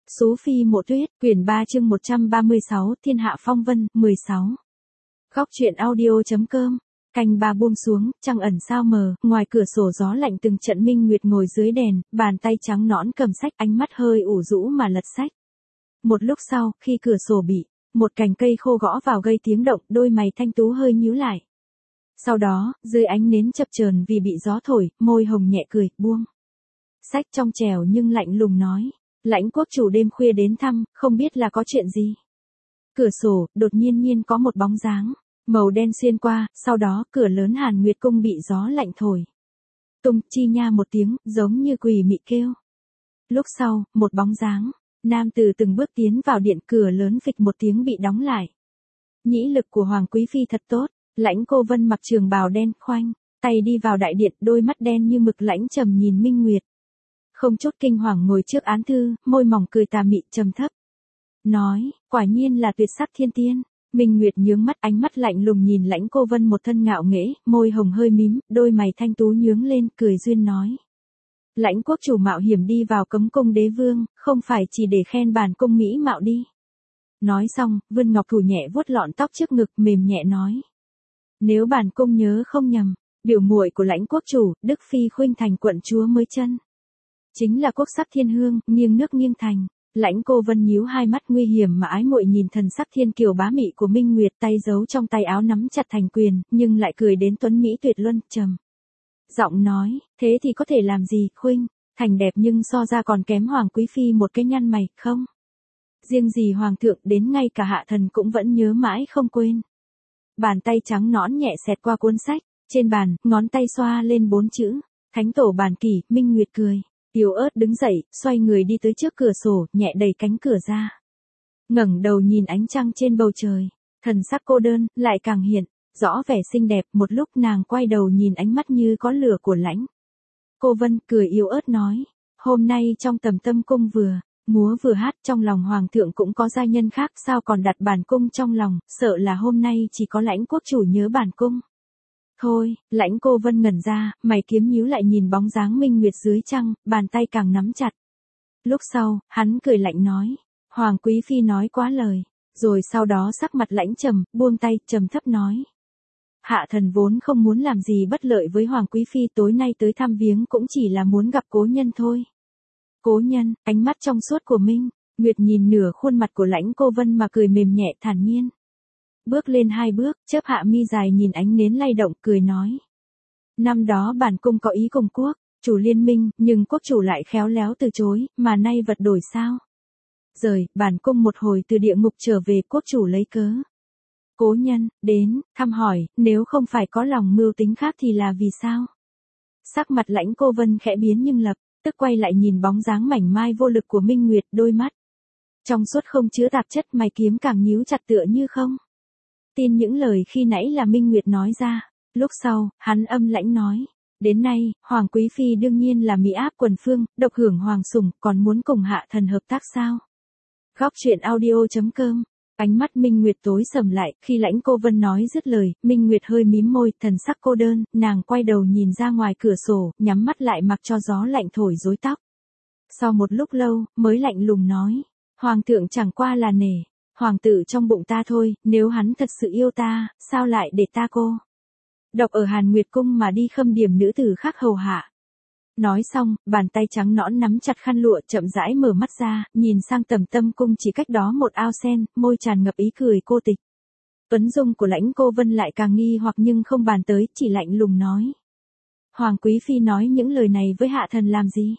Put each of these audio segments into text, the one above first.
Sú Phi Mộ Tuyết, quyển 3 chương 136, Thiên Hạ Phong Vân, 16. Góc truyện audio.com. Canh ba buông xuống, trăng ẩn sao mờ, ngoài cửa sổ gió lạnh từng trận. Minh Nguyệt ngồi dưới đèn, bàn tay trắng nõn cầm sách, ánh mắt hơi ủ rũ mà lật sách. Một lúc sau, khi cửa sổ bị một cành cây khô gõ vào gây tiếng động, đôi mày thanh tú hơi nhíu lại. Sau đó, dưới ánh nến chập chờn vì bị gió thổi, môi hồng nhẹ cười, buông sách trong trẻo nhưng lạnh lùng nói: Lãnh quốc chủ đêm khuya đến thăm, không biết là có chuyện gì. Cửa sổ, đột nhiên có một bóng dáng màu đen xuyên qua, sau đó cửa lớn Hàn Nguyệt cung bị gió lạnh thổi tung, chi nha một tiếng, giống như quỷ mị kêu. Lúc sau, một bóng dáng nam tử từng bước tiến vào điện, cửa lớn phịch một tiếng bị đóng lại. Nhĩ lực của Hoàng quý phi thật tốt. Lãnh Cô Vân mặc trường bào đen, khoanh tay đi vào đại điện, đôi mắt đen như mực lãnh trầm nhìn Minh Nguyệt. Không chút kinh hoàng ngồi trước án thư, môi mỏng cười tà mị trầm thấp. Nói, quả nhiên là tuyệt sắc thiên tiên. Minh Nguyệt nhướng mắt, ánh mắt lạnh lùng nhìn Lãnh Cô Vân một thân ngạo nghễ, môi hồng hơi mím, đôi mày thanh tú nhướng lên, cười duyên nói: Lãnh quốc chủ mạo hiểm đi vào cấm cung đế vương, không phải chỉ để khen bản cung mỹ mạo đi. Nói xong, vươn ngọc thủ nhẹ vuốt lọn tóc trước ngực, mềm nhẹ nói: Nếu bản cung nhớ không nhầm, biểu muội của Lãnh quốc chủ, Đức Phi khuynh thành quận chúa mới chân chính là quốc sắc thiên hương, nghiêng nước nghiêng thành. Lãnh Cô Vân nhíu hai mắt nguy hiểm mà ái muội nhìn thần sắc thiên kiều bá mị của Minh Nguyệt, tay giấu trong tay áo nắm chặt thành quyền, nhưng lại cười đến tuấn mỹ tuyệt luân, trầm giọng nói: Thế thì có thể làm gì, khuynh thành đẹp nhưng so ra còn kém Hoàng quý phi một cái nhăn mày, không? Riêng gì hoàng thượng, đến ngay cả hạ thần cũng vẫn nhớ mãi không quên. Bàn tay trắng nõn nhẹ xẹt qua cuốn sách, trên bàn, ngón tay xoa lên 4 chữ: Thánh tổ bàn kỷ. Minh Nguyệt cười yếu ớt đứng dậy, xoay người đi tới trước cửa sổ, nhẹ đẩy cánh cửa ra. Ngẩng đầu nhìn ánh trăng trên bầu trời, thần sắc cô đơn lại càng hiện rõ vẻ xinh đẹp. Một lúc nàng quay đầu nhìn ánh mắt như có lửa của Lãnh Cô Vân, cười yếu ớt nói: Hôm nay trong Tầm Tâm cung vừa múa vừa hát, trong lòng hoàng thượng cũng có giai nhân khác, sao còn đặt bản cung trong lòng, sợ là hôm nay chỉ có Lãnh quốc chủ nhớ bản cung. Thôi, Lãnh Cô Vân ngẩn ra, mày kiếm nhíu lại nhìn bóng dáng Minh Nguyệt dưới trăng, bàn tay càng nắm chặt. Lúc sau, hắn cười lạnh nói: Hoàng quý phi nói quá lời. Rồi sau đó sắc mặt lãnh trầm, buông tay, trầm thấp nói: Hạ thần vốn không muốn làm gì bất lợi với Hoàng quý phi, tối nay tới thăm viếng cũng chỉ là muốn gặp cố nhân thôi. Cố nhân? Ánh mắt trong suốt của Minh Nguyệt nhìn nửa khuôn mặt của Lãnh Cô Vân mà cười mềm nhẹ thản nhiên. Bước lên 2 bước, chớp hạ mi dài nhìn ánh nến lay động, cười nói: Năm đó bản cung có ý cùng quốc chủ liên minh, nhưng quốc chủ lại khéo léo từ chối, mà nay vật đổi sao? Rời, bản cung một hồi từ địa ngục trở về, quốc chủ lấy cớ cố nhân đến thăm hỏi, nếu không phải có lòng mưu tính khác thì là vì sao? Sắc mặt Lãnh Cô Vân khẽ biến nhưng lập tức quay lại nhìn bóng dáng mảnh mai vô lực của Minh Nguyệt, đôi mắt trong suốt không chứa tạp chất, mày kiếm càng nhíu chặt tựa như không tin những lời khi nãy là Minh Nguyệt nói ra. Lúc sau, hắn âm lãnh nói: Đến nay, Hoàng quý phi đương nhiên là mỹ áp quần phương, độc hưởng hoàng sủng, còn muốn cùng hạ thần hợp tác sao? Góc truyện audio.com. Ánh mắt Minh Nguyệt tối sầm lại, khi Lãnh Cô Vân nói dứt lời, Minh Nguyệt hơi mím môi, thần sắc cô đơn, nàng quay đầu nhìn ra ngoài cửa sổ, nhắm mắt lại mặc cho gió lạnh thổi rối tóc. Sau một lúc lâu, mới lạnh lùng nói: Hoàng thượng chẳng qua là nể hoàng tử trong bụng ta thôi, nếu hắn thật sự yêu ta, sao lại để ta cô độc ở Hàn Nguyệt cung mà đi khâm điểm nữ tử khác hầu hạ. Nói xong, bàn tay trắng nõn nắm chặt khăn lụa, chậm rãi mở mắt ra, nhìn sang Tầm Tâm cung chỉ cách đó một ao sen, môi tràn ngập ý cười cô tịch. Tuấn dung của Lãnh Cô Vân lại càng nghi hoặc nhưng không bàn tới, chỉ lạnh lùng nói: Hoàng quý phi nói những lời này với hạ thần làm gì?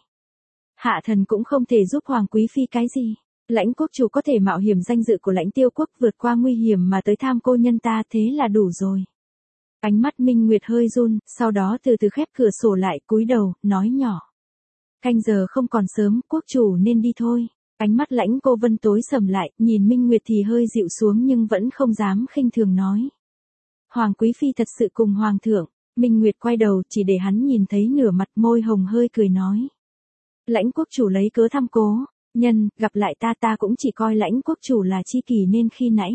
Hạ thần cũng không thể giúp Hoàng quý phi cái gì. Lãnh quốc chủ có thể mạo hiểm danh dự của Lãnh Tiêu quốc, vượt qua nguy hiểm mà tới tham cô nhân ta, thế là đủ rồi. Ánh mắt Minh Nguyệt hơi run, sau đó từ từ khép cửa sổ lại, cúi đầu, nói nhỏ: Canh giờ không còn sớm, quốc chủ nên đi thôi. Ánh mắt Lãnh Cô Vân tối sầm lại, nhìn Minh Nguyệt thì hơi dịu xuống nhưng vẫn không dám khinh thường nói: Hoàng quý phi thật sự cùng hoàng thượng. Minh Nguyệt quay đầu, chỉ để hắn nhìn thấy nửa mặt, môi hồng hơi cười nói: Lãnh quốc chủ lấy cớ thăm cố nhân, gặp lại ta cũng chỉ coi Lãnh quốc chủ là tri kỷ nên khi nãy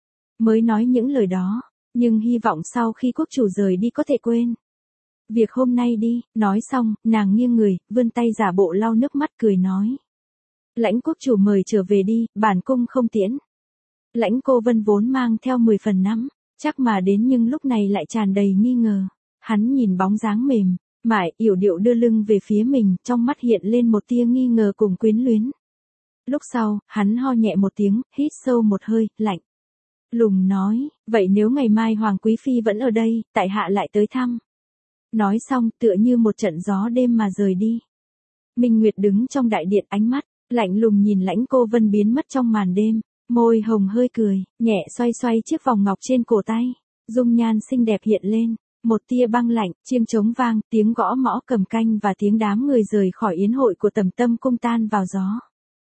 mới nói những lời đó, nhưng hy vọng sau khi quốc chủ rời đi có thể quên việc hôm nay đi. Nói xong, nàng nghiêng người, vươn tay giả bộ lau nước mắt, cười nói: Lãnh quốc chủ mời trở về đi, bản cung không tiễn. Lãnh Cô Vân vốn mang theo 10 phần nắm, chắc mà đến nhưng lúc này lại tràn đầy nghi ngờ. Hắn nhìn bóng dáng mềm, mại, yểu điệu đưa lưng về phía mình, trong mắt hiện lên một tia nghi ngờ cùng quyến luyến. Lúc sau, hắn ho nhẹ một tiếng, hít sâu một hơi, lạnh lùng nói, vậy nếu ngày mai Hoàng Quý Phi vẫn ở đây, tại hạ lại tới thăm. Nói xong, tựa như một trận gió đêm mà rời đi. Minh Nguyệt đứng trong đại điện, ánh mắt lạnh lùng nhìn Lãnh Cô Vân biến mất trong màn đêm, môi hồng hơi cười, nhẹ xoay xoay chiếc vòng ngọc trên cổ tay, dung nhan xinh đẹp hiện lên, một tia băng lạnh, chiêng trống vang, tiếng gõ mõ cầm canh và tiếng đám người rời khỏi yến hội của Tầm Tâm cung tan vào gió.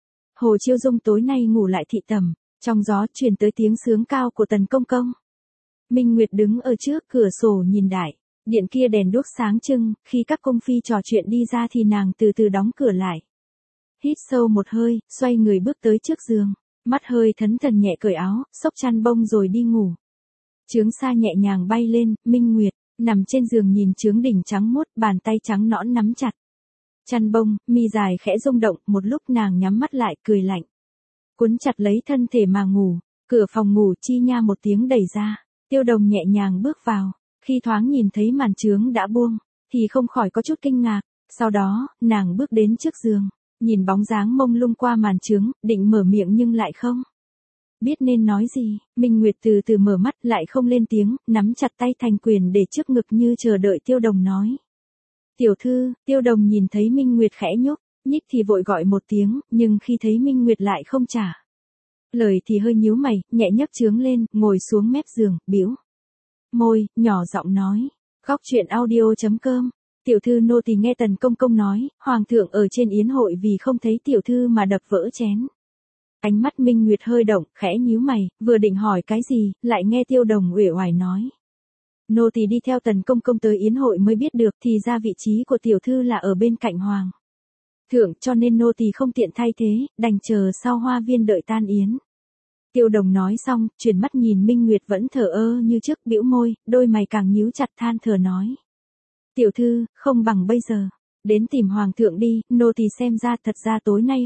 Hồ Chiêu Dung tối nay ngủ lại thị tầm, trong gió truyền tới tiếng sướng cao của Tần công công. Minh Nguyệt đứng ở trước cửa sổ nhìn đại điện kia đèn đuốc sáng trưng, khi các cung phi trò chuyện đi ra thì nàng từ từ đóng cửa lại. Hít sâu một hơi, xoay người bước tới trước giường, mắt hơi thẫn thờ nhẹ cởi áo, xốc chăn bông rồi đi ngủ. Chướng sa nhẹ nhàng bay lên, Minh Nguyệt nằm trên giường nhìn chướng đỉnh trắng muốt, bàn tay trắng nõn nắm chặt chăn bông, mi dài khẽ rung động, một lúc nàng nhắm mắt lại, cười lạnh, cuốn chặt lấy thân thể mà ngủ. Cửa phòng ngủ chi nha một tiếng đẩy ra, Tiêu Đồng nhẹ nhàng bước vào, khi thoáng nhìn thấy màn chướng đã buông, thì không khỏi có chút kinh ngạc. Sau đó, nàng bước đến trước giường, nhìn bóng dáng mông lung qua màn chướng, định mở miệng nhưng lại không biết nên nói gì. Minh Nguyệt từ từ mở mắt, lại không lên tiếng, nắm chặt tay thành quyền để trước ngực như chờ đợi Tiêu Đồng nói. Tiểu thư. Tiêu Đồng nhìn thấy Minh Nguyệt khẽ nhúc nhích thì vội gọi một tiếng, nhưng khi thấy Minh Nguyệt lại không trả lời thì hơi nhíu mày, nhẹ nhấc chướng lên, ngồi xuống mép giường, bĩu môi, nhỏ giọng nói. Góc truyện audio.com. Tiểu thư nô tỳ nghe Tần công công nói, hoàng thượng ở trên yến hội vì không thấy tiểu thư mà đập vỡ chén. Ánh mắt Minh Nguyệt hơi động, khẽ nhíu mày, vừa định hỏi cái gì, lại nghe Tiêu Đồng uể oải nói. Nô tỳ đi theo Tần công công tới yến hội mới biết được, thì ra vị trí của tiểu thư là ở bên cạnh hoàng thượng, cho nên nô tỳ không tiện thay thế, đành chờ sau hoa viên đợi tan yến. Tiêu Đồng nói xong, chuyển mắt nhìn Minh Nguyệt vẫn thờ ơ như trước, bĩu môi, đôi mày càng nhíu chặt, than thở nói. Tiểu thư, không bằng bây giờ đến tìm hoàng thượng đi, nô tỳ xem ra thật ra tối nay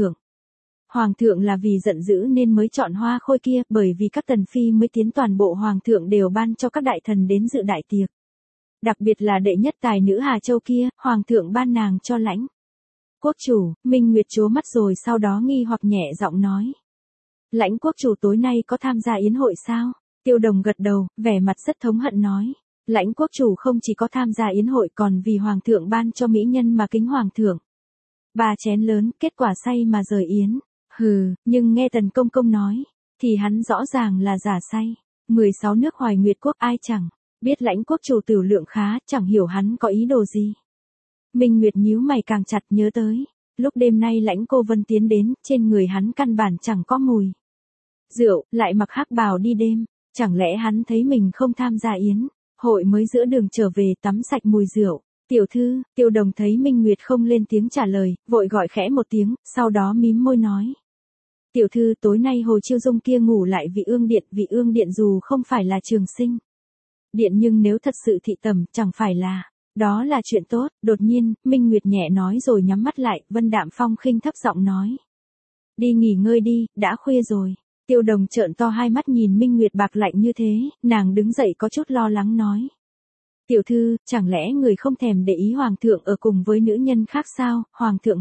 hoàng thượng là vì giận dữ nên mới chọn hoa khôi kia, bởi vì các tần phi mới tiến toàn bộ hoàng thượng đều ban cho các đại thần đến dự đại tiệc. Đặc biệt là đệ nhất tài nữ Hà Châu kia, hoàng thượng ban nàng cho Lãnh quốc chủ. Minh Nguyệt trố mắt rồi sau đó nghi hoặc nhẹ giọng nói. Lãnh quốc chủ tối nay có tham gia yến hội sao? Tiêu Đồng gật đầu, vẻ mặt rất thống hận nói. Lãnh quốc chủ không chỉ có tham gia yến hội còn vì hoàng thượng ban cho mỹ nhân mà kính hoàng thượng 3 chén lớn, kết quả say mà rời yến. Hừ, nhưng nghe Tần công công nói, thì hắn rõ ràng là giả say. 16 nước Hoài Nguyệt quốc ai chẳng biết Lãnh quốc chủ tửu lượng khá, chẳng hiểu hắn có ý đồ gì. Minh Nguyệt nhíu mày càng chặt, nhớ tới lúc đêm nay Lãnh Cô Vân tiến đến, trên người hắn căn bản chẳng có mùi rượu, lại mặc hắc bào đi đêm, chẳng lẽ hắn thấy mình không tham gia yến hội mới giữa đường trở về tắm sạch mùi rượu. Tiểu thư. Tiêu Đồng thấy Minh Nguyệt không lên tiếng trả lời, vội gọi khẽ một tiếng, sau đó mím môi nói. Tiểu thư, tối nay Hồ Chiêu Dung kia ngủ lại Vị Ương Điện dù không phải là Trường Sinh Điện nhưng nếu thật sự thị tầm, chẳng phải là đó là chuyện tốt. Đột nhiên, Minh Nguyệt nhẹ nói rồi nhắm mắt lại, Vân Đạm Phong khinh thấp giọng nói. Đi nghỉ ngơi đi, đã khuya rồi. Tiêu Đồng trợn to hai mắt nhìn Minh Nguyệt bạc lạnh như thế, nàng đứng dậy có chút lo lắng nói. Tiểu thư, chẳng lẽ người không thèm để ý hoàng thượng ở cùng với nữ nhân khác sao? Hoàng thượng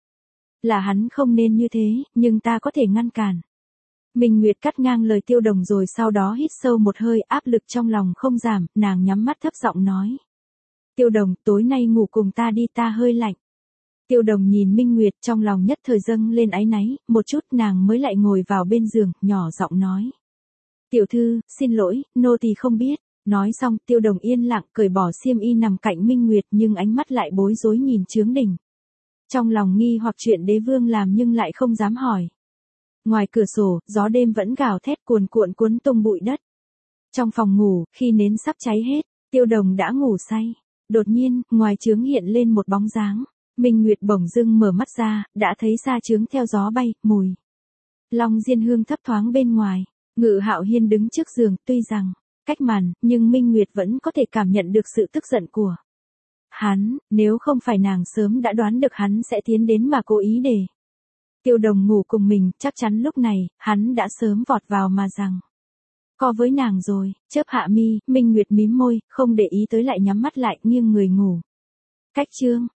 hắn không nên như thế, nhưng ta có thể ngăn cản. Minh Nguyệt cắt ngang lời Tiêu Đồng rồi sau đó hít sâu một hơi, áp lực trong lòng không giảm, nàng nhắm mắt thấp giọng nói. Tiêu Đồng, tối nay ngủ cùng ta đi, ta hơi lạnh. Tiêu Đồng nhìn Minh Nguyệt, trong lòng nhất thời dâng lên áy náy, một chút nàng mới lại ngồi vào bên giường, nhỏ giọng nói. Tiểu thư, xin lỗi, nô tỳ không biết. Nói xong, Tiêu Đồng yên lặng cởi bỏ xiêm y nằm cạnh Minh Nguyệt, nhưng ánh mắt lại bối rối nhìn chướng đỉnh. Trong lòng nghi hoặc chuyện đế vương làm nhưng lại không dám hỏi. Ngoài cửa sổ, gió đêm vẫn gào thét cuồn cuộn cuốn tung bụi đất. Trong phòng ngủ, khi nến sắp cháy hết, Tiêu Đồng đã ngủ say. Đột nhiên, ngoài chướng hiện lên một bóng dáng. Minh Nguyệt bỗng dưng mở mắt ra, đã thấy xa chướng theo gió bay, mùi long diên hương thấp thoáng bên ngoài. Ngự Hạo Hiên đứng trước giường, tuy rằng cách màn, nhưng Minh Nguyệt vẫn có thể cảm nhận được sự tức giận của hắn, nếu không phải nàng sớm đã đoán được hắn sẽ tiến đến mà cố ý để Tiêu Đồng ngủ cùng mình, chắc chắn lúc này, hắn đã sớm vọt vào mà rằng. Co với nàng rồi, chớp hạ mi, Minh Nguyệt mím môi, không để ý tới lại nhắm mắt lại, nghiêng người ngủ. Cách chương.